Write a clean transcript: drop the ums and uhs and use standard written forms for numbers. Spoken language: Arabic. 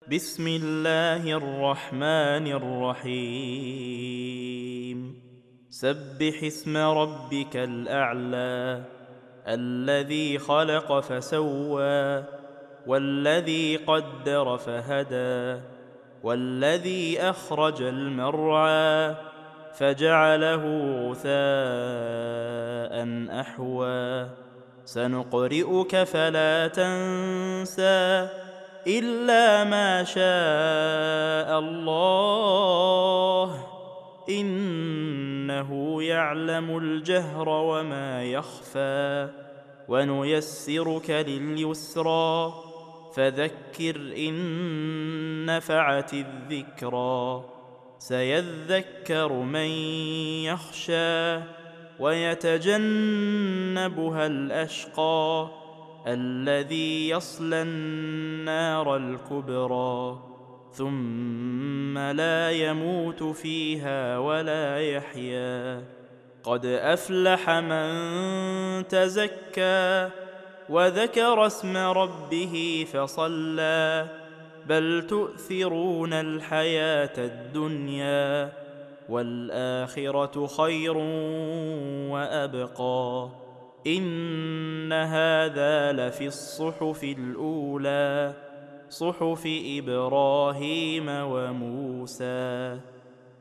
بسم الله الرحمن الرحيم سبح اسم ربك الأعلى الذي خلق فسوى والذي قدر فهدى والذي أخرج المرعى فجعله غثاء أحوى سنقرئك فلا تنسى إلا ما شاء الله إنه يعلم الجهر وما يخفى ونيسرك لليسرى فذكر إن نفعت الذكرى سيذكر من يخشى ويتجنبها الأشقى الذي يصلى النار الكبرى ثم لا يموت فيها ولا يحيا قد أفلح من تزكى وذكر اسم ربه فصلى بل تؤثرون الحياة الدنيا والآخرة خير وأبقى إن هذا لفي الصحف الأولى صحف إبراهيم وموسى